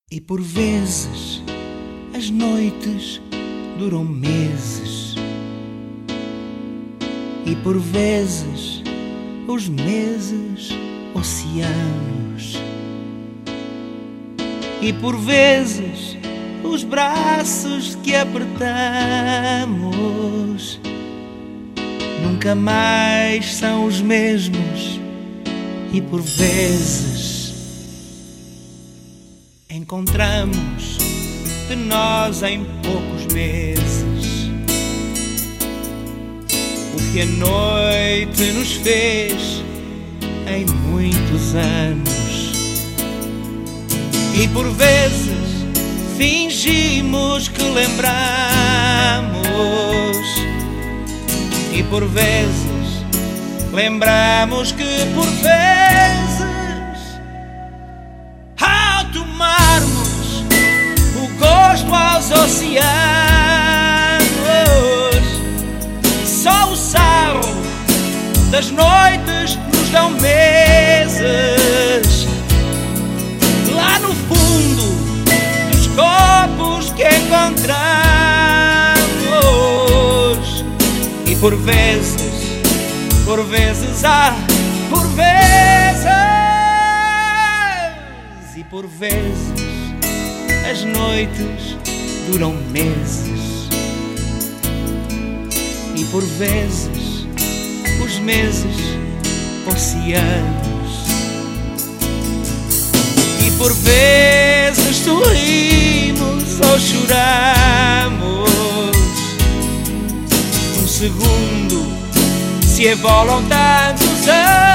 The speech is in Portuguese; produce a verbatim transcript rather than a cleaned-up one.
E por vezes as noites duram meses, e por vezes os meses oceanos, e por vezes os braços que apertamos nunca mais são os mesmos. E por vezes encontramos de nós em poucos meses o que a noite nos fez em muitos anos. E por vezes fingimos que lembramos, e por vezes lembramos que por vezes, ao tomarmos o gosto aos oceanos, só o sarro das noites nos dão meses lá no fundo dos copos que encontramos. E por vezes, por vezes, ah, por vezes, e por vezes as noites duram meses, e por vezes os meses oceanos, e por vezes sorrimos ou choramos. Um segundo se evolam tantos anos.